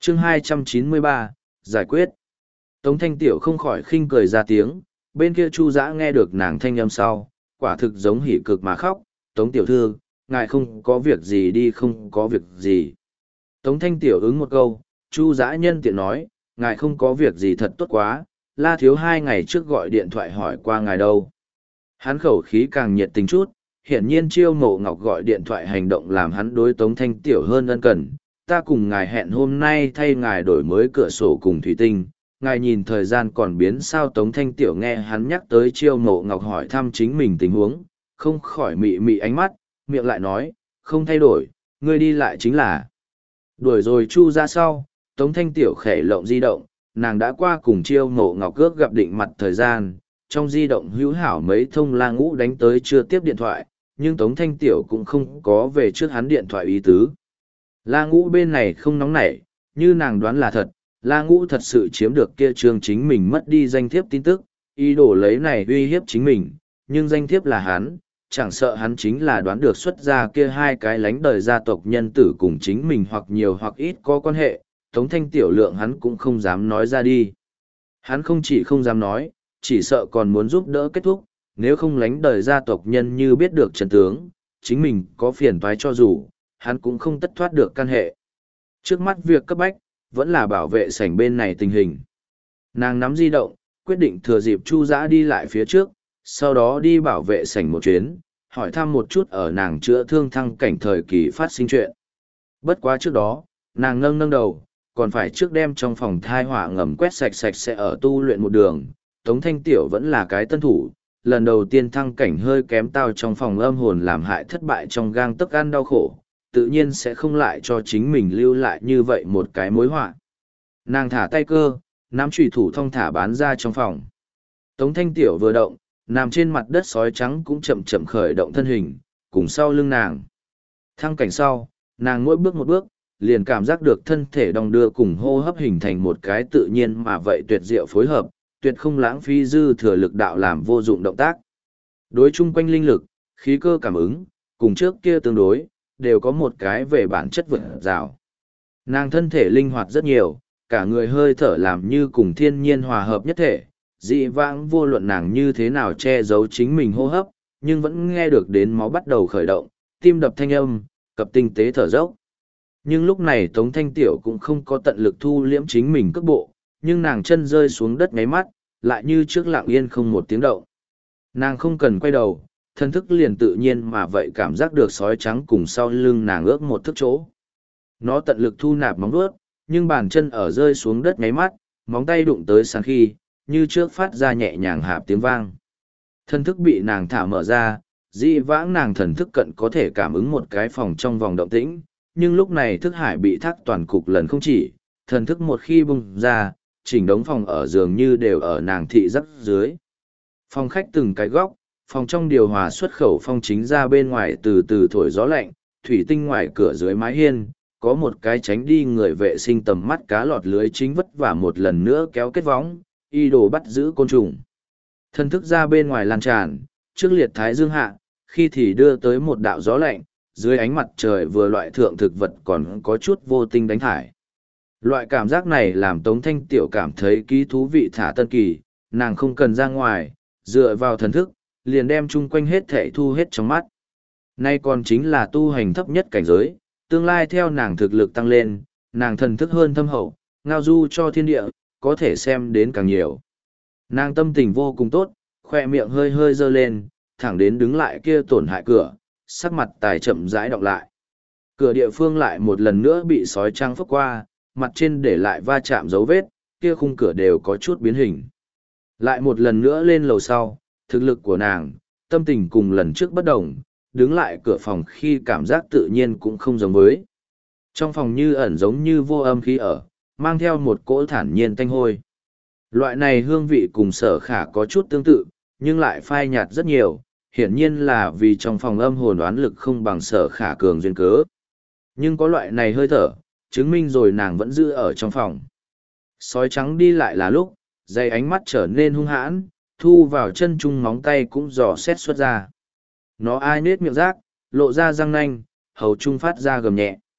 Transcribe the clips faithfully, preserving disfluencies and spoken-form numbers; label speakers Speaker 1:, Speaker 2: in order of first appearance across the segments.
Speaker 1: chương hai trăm chín mươi ba, giải quyết. Tống Thanh Tiểu không khỏi khinh cười ra tiếng, bên kia Chu Dã nghe được nàng thanh âm sau, quả thực giống hỉ cực mà khóc. Tống Tiểu thư, ngài không có việc gì đi, không có việc gì. Tống Thanh Tiểu ứng một câu, Chu Dã nhân tiện nói, ngài không có việc gì thật tốt quá, La Thiếu hai ngày trước gọi điện thoại hỏi qua ngài đâu. Hắn khẩu khí càng nhiệt tình chút, hiển nhiên Chiêu Mộ Ngọc gọi điện thoại hành động làm hắn đối Tống Thanh Tiểu hơn ân cần. Ta cùng ngài hẹn hôm nay thay ngài đổi mới cửa sổ cùng thủy tinh, ngài nhìn thời gian còn biến sao. Tống Thanh Tiểu nghe hắn nhắc tới Chiêu Mộ Ngọc hỏi thăm chính mình tình huống, không khỏi mị mị ánh mắt, miệng lại nói, không thay đổi, ngươi đi lại chính là. Đuổi rồi Chu ra sau, Tống Thanh Tiểu khẽ lộng di động, nàng đã qua cùng Chiêu Mộ Ngọc cước gặp định mặt thời gian, trong di động hữu hảo mấy thông La Ngũ đánh tới chưa tiếp điện thoại, nhưng Tống Thanh Tiểu cũng không có về trước hắn điện thoại ý tứ. La Ngũ bên này không nóng nảy, như nàng đoán là thật, La Ngũ thật sự chiếm được kia trương chính mình mất đi danh thiếp tin tức, ý đồ lấy này uy hiếp chính mình, nhưng danh thiếp là hắn, chẳng sợ hắn chính là đoán được xuất ra kia hai cái lánh đời gia tộc nhân tử cùng chính mình hoặc nhiều hoặc ít có quan hệ, Tống Thanh Tiểu lượng hắn cũng không dám nói ra đi. Hắn không chỉ không dám nói, chỉ sợ còn muốn giúp đỡ kết thúc, nếu không lánh đời gia tộc nhân như biết được chân tướng, chính mình có phiền toái cho dù, hắn cũng không tất thoát được căn hệ. Trước mắt việc cấp bách, vẫn là bảo vệ sảnh bên này tình hình. Nàng nắm di động, quyết định thừa dịp Chu Dã đi lại phía trước, sau đó đi bảo vệ sảnh một chuyến, hỏi thăm một chút ở nàng chữa thương thăng cảnh thời kỳ phát sinh chuyện. Bất quá trước đó, nàng nâng nâng đầu, còn phải trước đem trong phòng thai hỏa ngầm quét sạch sạch sẽ ở tu luyện một đường. Tống Thanh Tiểu vẫn là cái tân thủ, lần đầu tiên thăng cảnh hơi kém tao trong phòng âm hồn làm hại thất bại trong gang tấc ăn đau khổ, tự nhiên sẽ không lại cho chính mình lưu lại như vậy một cái mối họa. Nàng thả tay cơ, nắm chùy thủ thong thả bán ra trong phòng. Tống Thanh Tiểu vừa động, nằm trên mặt đất sói trắng cũng chậm chậm khởi động thân hình, cùng sau lưng nàng. Thăng cảnh sau, nàng mỗi bước một bước, liền cảm giác được thân thể đong đưa cùng hô hấp hình thành một cái tự nhiên mà vậy tuyệt diệu phối hợp, tuyệt không lãng phí dư thừa lực đạo làm vô dụng động tác. Đối chung quanh linh lực, khí cơ cảm ứng, cùng trước kia tương đối, đều có một cái về bản chất vượt rào. Nàng thân thể linh hoạt rất nhiều, cả người hơi thở làm như cùng thiên nhiên hòa hợp nhất thể, dị vãng vô luận nàng như thế nào che giấu chính mình hô hấp, nhưng vẫn nghe được đến máu bắt đầu khởi động, tim đập thanh âm, cập tinh tế thở dốc. Nhưng lúc này Tống Thanh Tiểu cũng không có tận lực thu liễm chính mình cước bộ, nhưng nàng chân rơi xuống đất ngáy mắt, lại như trước lặng yên không một tiếng động. Nàng không cần quay đầu, thân thức liền tự nhiên mà vậy cảm giác được sói trắng cùng sau lưng nàng ước một thước chỗ. Nó tận lực thu nạp móng vuốt, nhưng bàn chân ở rơi xuống đất ngáy mắt, móng tay đụng tới sàn khi, như trước phát ra nhẹ nhàng hạp tiếng vang. Thân thức bị nàng thả mở ra, dị vãng nàng thần thức cận có thể cảm ứng một cái phòng trong vòng động tĩnh, nhưng lúc này thức hải bị thác toàn cục lần không chỉ, thần thức một khi bung ra, chỉnh đống phòng ở dường như đều ở nàng thị giác dưới. Phòng khách từng cái góc, phòng trong điều hòa xuất khẩu phong chính ra bên ngoài từ từ thổi gió lạnh, thủy tinh ngoài cửa dưới mái hiên, có một cái tránh đi người vệ sinh tầm mắt cá lọt lưới chính vất vả một lần nữa kéo kết võng, y đồ bắt giữ côn trùng. Thân thức ra bên ngoài lan tràn, trước liệt thái dương hạ, khi thì đưa tới một đạo gió lạnh, dưới ánh mặt trời vừa loại thượng thực vật còn có chút vô tinh đánh thải. Loại cảm giác này làm Tống Thanh Tiểu cảm thấy ký thú vị thả tân kỳ, nàng không cần ra ngoài, dựa vào thần thức, liền đem chung quanh hết thể thu hết trong mắt. Nay còn chính là tu hành thấp nhất cảnh giới, tương lai theo nàng thực lực tăng lên, nàng thần thức hơn thâm hậu, ngao du cho thiên địa, có thể xem đến càng nhiều. Nàng tâm tình vô cùng tốt, khoe miệng hơi hơi dơ lên, thẳng đến đứng lại kia tổn hại cửa, sắc mặt tài chậm rãi đọc lại. Cửa địa phương lại một lần nữa bị sói trăng phức qua, mặt trên để lại va chạm dấu vết, kia khung cửa đều có chút biến hình. Lại một lần nữa lên lầu sau, thực lực của nàng, tâm tình cùng lần trước bất đồng, đứng lại cửa phòng khi cảm giác tự nhiên cũng không giống với. Trong phòng như ẩn giống như vô âm khí ở, mang theo một cỗ thản nhiên tanh hôi. Loại này hương vị cùng sở khả có chút tương tự, nhưng lại phai nhạt rất nhiều, hiển nhiên là vì trong phòng âm hồn đoán lực không bằng sở khả cường duyên cớ. Nhưng có loại này hơi thở, chứng minh rồi nàng vẫn giữ ở trong phòng. Sói trắng đi lại là lúc, dây ánh mắt trở nên hung hãn, thu vào chân chung móng tay cũng dò xét xuất ra. Nó ai nết miệng rác, lộ ra răng nanh, hầu trung phát ra gầm nhẹ.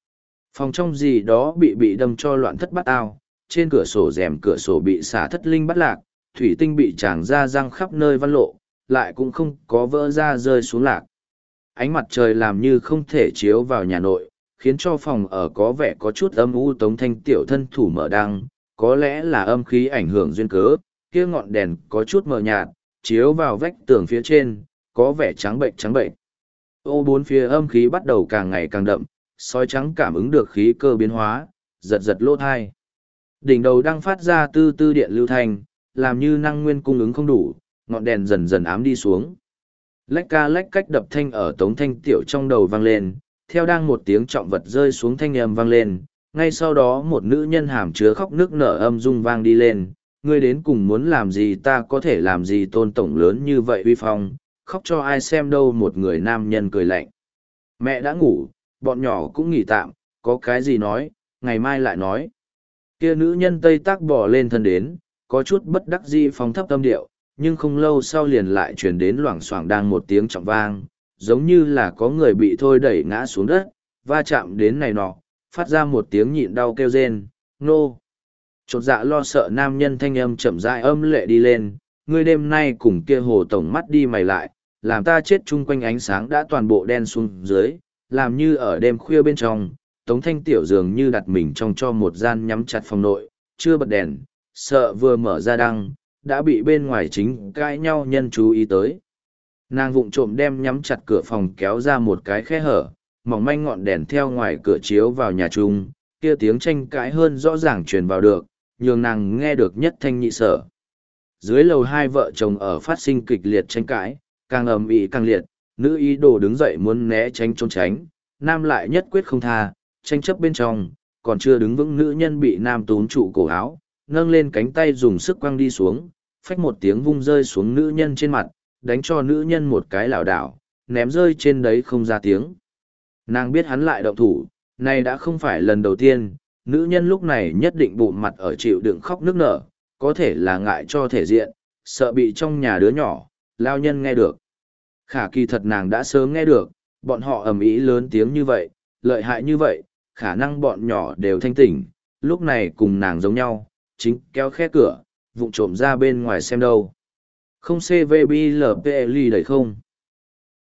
Speaker 1: Phòng trong gì đó bị bị đâm cho loạn thất bát ao, trên cửa sổ rèm cửa sổ bị xả thất linh bắt lạc, thủy tinh bị tràng ra răng khắp nơi văn lộ, lại cũng không có vỡ ra rơi xuống lạc. Ánh mặt trời làm như không thể chiếu vào nhà nội, khiến cho phòng ở có vẻ có chút âm u. Tống Thanh tiểu thân thủ mở đăng, có lẽ là âm khí ảnh hưởng duyên cớ, kia ngọn đèn có chút mờ nhạt, chiếu vào vách tường phía trên, có vẻ trắng bệnh trắng bệnh. Ô bốn phía âm khí bắt đầu càng ngày càng đậm, sói trắng cảm ứng được khí cơ biến hóa, giật giật lỗ thai. Đỉnh đầu đang phát ra tư tư điện lưu thanh, làm như năng nguyên cung ứng không đủ, ngọn đèn dần dần ám đi xuống. Lách ca lách cách đập thanh ở Tống Thanh tiểu trong đầu vang lên, theo đang một tiếng trọng vật rơi xuống thanh âm vang lên, ngay sau đó một nữ nhân hàm chứa khóc nước nở âm rung vang đi lên, ngươi đến cùng muốn làm gì, ta có thể làm gì, Tôn tổng lớn như vậy uy phong, khóc cho ai xem đâu. Một người nam nhân cười lạnh. Mẹ đã ngủ, bọn nhỏ cũng nghỉ tạm, có cái gì nói, ngày mai lại nói. Kia nữ nhân Tây Tác bò lên thân đến, có chút bất đắc dĩ phóng thấp âm điệu, nhưng không lâu sau liền lại truyền đến loảng xoảng đang một tiếng trọng vang, giống như là có người bị thôi đẩy ngã xuống đất, va chạm đến này nọ, phát ra một tiếng nhịn đau kêu rên, nô. Chột dạ lo sợ nam nhân thanh âm chậm rãi âm lệ đi lên, ngươi đêm nay cùng kia hồ tổng mắt đi mày lại, làm ta chết chung quanh ánh sáng đã toàn bộ đen xuống dưới, làm như ở đêm khuya bên trong. Tống Thanh tiểu dường như đặt mình trong cho một gian nhắm chặt phòng nội, chưa bật đèn, sợ vừa mở ra đăng, đã bị bên ngoài chính cãi nhau nhân chú ý tới. Nàng vụng trộm đem nhắm chặt cửa phòng kéo ra một cái khe hở, mỏng manh ngọn đèn theo ngoài cửa chiếu vào nhà chung, kia tiếng tranh cãi hơn rõ ràng truyền vào được, nhường nàng nghe được nhất thanh nhị sở. Dưới lầu hai vợ chồng ở phát sinh kịch liệt tranh cãi, càng ầm ĩ càng liệt, nữ ý đồ đứng dậy muốn né tránh trốn tránh, nam lại nhất quyết không tha, tranh chấp bên trong, còn chưa đứng vững nữ nhân bị nam túm trụ cổ áo, nâng lên cánh tay dùng sức quăng đi xuống, phách một tiếng vung rơi xuống nữ nhân trên mặt, đánh cho nữ nhân một cái lảo đảo, ném rơi trên đấy không ra tiếng. Nàng biết hắn lại động thủ, này đã không phải lần đầu tiên, nữ nhân lúc này nhất định bụng mặt ở chịu đựng khóc nức nở, có thể là ngại cho thể diện, sợ bị trong nhà đứa nhỏ, lao nhân nghe được. Khả kỳ thật nàng đã sớm nghe được, bọn họ ầm ĩ lớn tiếng như vậy, lợi hại như vậy, khả năng bọn nhỏ đều thanh tỉnh, lúc này cùng nàng giống nhau, chính kéo khe cửa, vụng trộm ra bên ngoài xem đâu. Không xê vê bê lờ pê lờ đẩy không.